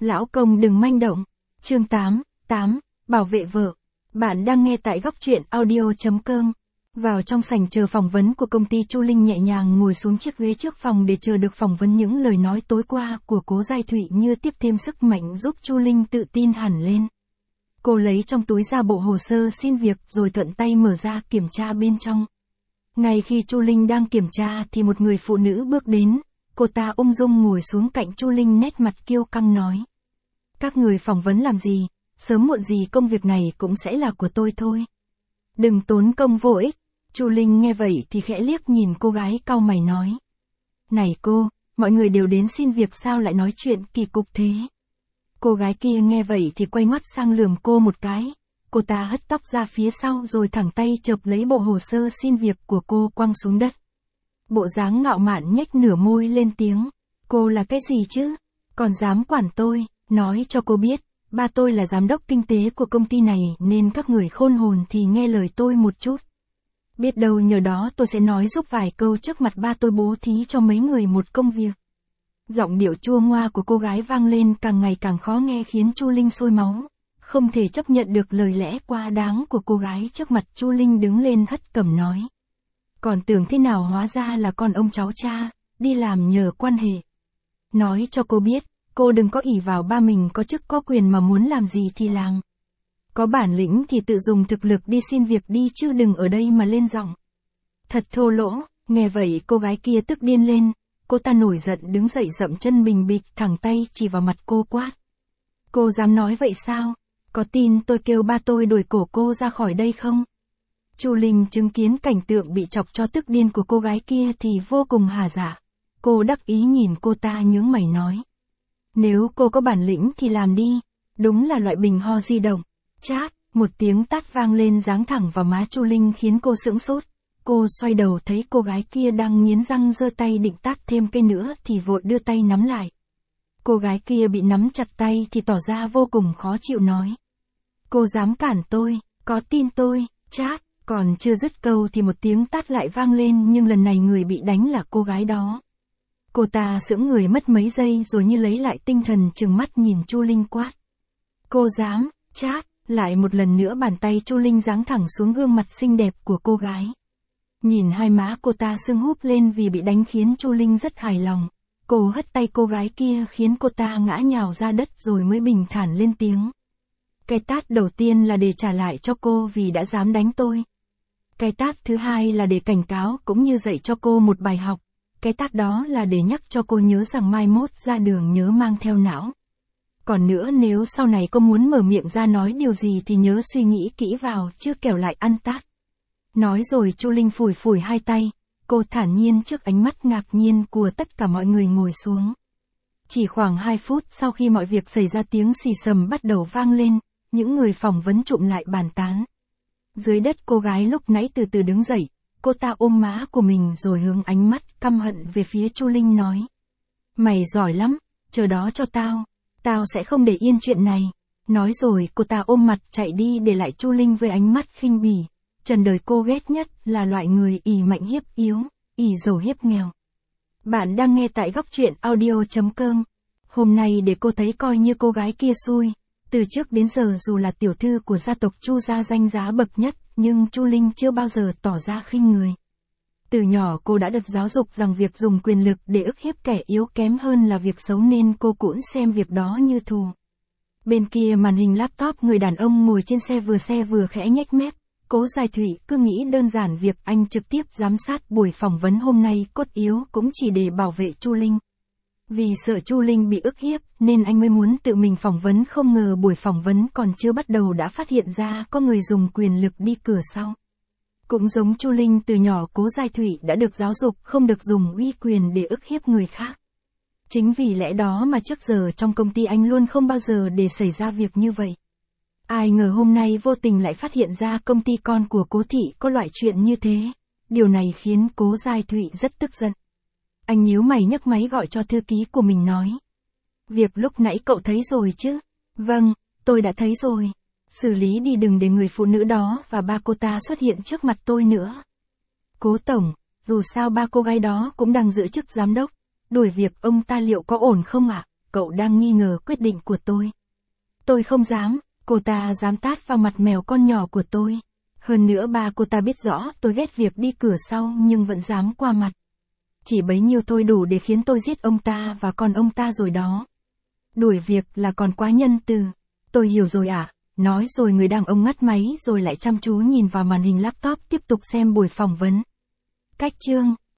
Lão công đừng manh động. Chương 8, bảo vệ vợ. Bạn đang nghe tại góc truyện audio.com. Vào trong sảnh chờ phỏng vấn của công ty, Chu Linh nhẹ nhàng ngồi xuống chiếc ghế trước phòng để chờ được phỏng vấn. Những lời nói tối qua của Cố Giai Thụy như tiếp thêm sức mạnh giúp Chu Linh tự tin hẳn lên. Cô lấy trong túi ra bộ hồ sơ xin việc rồi thuận tay mở ra kiểm tra bên trong. Ngay khi Chu Linh đang kiểm tra thì một người phụ nữ bước đến, cô ta ung dung ngồi xuống cạnh Chu Linh, nét mặt kiêu căng nói: "Các người phỏng vấn làm gì, sớm muộn gì công việc này cũng sẽ là của tôi thôi. Đừng tốn công vô ích." Chu Linh nghe vậy thì khẽ liếc nhìn cô gái, cau mày nói: "Này cô, mọi người đều đến xin việc sao lại nói chuyện kỳ cục thế?" Cô gái kia nghe vậy thì quay ngoắt sang lườm cô một cái. Cô ta hất tóc ra phía sau rồi thẳng tay chộp lấy bộ hồ sơ xin việc của cô quăng xuống đất. Bộ dáng ngạo mạn nhếch nửa môi lên tiếng: "Cô là cái gì chứ? Còn dám quản tôi, nói cho cô biết, ba tôi là giám đốc kinh tế của công ty này nên các người khôn hồn thì nghe lời tôi một chút. Biết đâu nhờ đó tôi sẽ nói giúp vài câu trước mặt ba tôi bố thí cho mấy người một công việc." Giọng điệu chua ngoa của cô gái vang lên càng ngày càng khó nghe khiến Chu Linh sôi máu. Không thể chấp nhận được lời lẽ quá đáng của cô gái trước mặt, Chu Linh đứng lên hất cằm nói: "Còn tưởng thế nào, hóa ra là con ông cháu cha, đi làm nhờ quan hệ. Nói cho cô biết, cô đừng có ỷ vào ba mình có chức có quyền mà muốn làm gì thì làm. Có bản lĩnh thì tự dùng thực lực đi xin việc đi chứ đừng ở đây mà lên giọng." Thật thô lỗ. Nghe vậy cô gái kia tức điên lên. Cô ta nổi giận đứng dậy, dậm chân bình bịch, thẳng tay chỉ vào mặt cô quát: "Cô dám nói vậy sao? Có tin tôi kêu ba tôi đuổi cổ cô ra khỏi đây không?" Chu Linh chứng kiến cảnh tượng bị chọc cho tức điên của cô gái kia thì vô cùng hả dạ. Cô đắc ý nhìn cô ta nhướng mày nói: "Nếu cô có bản lĩnh thì làm đi." Đúng là loại bình ho di động. Chát, một tiếng tát vang lên giáng thẳng vào má Chu Linh khiến cô sững sốt. Cô xoay đầu thấy cô gái kia đang nghiến răng giơ tay định tát thêm cây nữa thì vội đưa tay nắm lại. Cô gái kia bị nắm chặt tay thì tỏ ra vô cùng khó chịu nói: "Cô dám cản tôi, có tin tôi?" Chát, còn chưa dứt câu thì một tiếng tát lại vang lên, nhưng lần này người bị đánh là cô gái đó. Cô ta sững người mất mấy giây rồi như lấy lại tinh thần trừng mắt nhìn Chu Linh quát: "Cô dám?" Chát, lại một lần nữa bàn tay Chu Linh giáng thẳng xuống gương mặt xinh đẹp của cô gái. Nhìn hai má cô ta sưng húp lên vì bị đánh khiến Chu Linh rất hài lòng. Cô hất tay cô gái kia khiến cô ta ngã nhào ra đất rồi mới bình thản lên tiếng: "Cái tát đầu tiên là để trả lại cho cô vì đã dám đánh tôi. Cái tát thứ hai là để cảnh cáo cũng như dạy cho cô một bài học. Cái tát đó là để nhắc cho cô nhớ rằng mai mốt ra đường nhớ mang theo não. Còn nữa, nếu sau này cô muốn mở miệng ra nói điều gì thì nhớ suy nghĩ kỹ vào chứ kẻo lại ăn tát." Nói rồi Chu Linh phủi phủi hai tay. Cô thản nhiên trước ánh mắt ngạc nhiên của tất cả mọi người ngồi xuống. Chỉ khoảng 2 phút sau khi mọi việc xảy ra, tiếng xì xầm bắt đầu vang lên. Những người phỏng vấn trụm lại bàn tán. Dưới đất cô gái lúc nãy từ từ đứng dậy. Cô ta ôm má của mình rồi hướng ánh mắt căm hận về phía Chu Linh nói: "Mày giỏi lắm, chờ đó cho tao. Tao sẽ không để yên chuyện này." Nói rồi cô ta ôm mặt chạy đi để lại Chu Linh với ánh mắt khinh bỉ. Trần đời cô ghét nhất là loại người ỷ mạnh hiếp yếu, ỷ giàu hiếp nghèo. Bạn đang nghe tại góc truyện audio.com. Hôm nay để cô thấy coi như cô gái kia xui. Từ trước đến giờ dù là tiểu thư của gia tộc Chu gia danh giá bậc nhất, nhưng Chu Linh chưa bao giờ tỏ ra khinh người. Từ nhỏ cô đã được giáo dục rằng việc dùng quyền lực để ức hiếp kẻ yếu kém hơn là việc xấu nên cô cũng xem việc đó như thù. Bên kia màn hình laptop, người đàn ông ngồi trên xe vừa khẽ nhếch mép. Cố Giai Thụy cứ nghĩ đơn giản việc anh trực tiếp giám sát buổi phỏng vấn hôm nay cốt yếu cũng chỉ để bảo vệ Chu Linh. Vì sợ Chu Linh bị ức hiếp nên anh mới muốn tự mình phỏng vấn, không ngờ buổi phỏng vấn còn chưa bắt đầu đã phát hiện ra có người dùng quyền lực đi cửa sau. Cũng giống Chu Linh, từ nhỏ Cố Giai Thụy đã được giáo dục không được dùng uy quyền để ức hiếp người khác. Chính vì lẽ đó mà trước giờ trong công ty anh luôn không bao giờ để xảy ra việc như vậy. Ai ngờ hôm nay vô tình lại phát hiện ra công ty con của Cố thị có loại chuyện như thế. Điều này khiến Cố Giai Thụy rất tức giận. Anh nhíu mày nhấc máy gọi cho thư ký của mình nói: "Việc lúc nãy cậu thấy rồi chứ?" "Vâng, tôi đã thấy rồi. Xử lý đi, đừng để người phụ nữ đó và ba cô ta xuất hiện trước mặt tôi nữa." "Cố tổng, dù sao ba cô gái đó cũng đang giữ chức giám đốc. Đuổi việc ông ta liệu có ổn không ạ?" cậu đang nghi ngờ quyết định của tôi. Tôi không dám, cô ta dám tát vào mặt mèo con nhỏ của tôi. Hơn nữa ba cô ta biết rõ tôi ghét việc đi cửa sau nhưng vẫn dám qua mặt. Chỉ bấy nhiêu thôi đủ để khiến tôi giết ông ta và con ông ta rồi đó. Đuổi việc là còn quá nhân từ. Tôi hiểu rồi ạ. Nói rồi người đàn ông ngắt máy rồi lại chăm chú nhìn vào màn hình laptop tiếp tục xem buổi phỏng vấn. Cách chương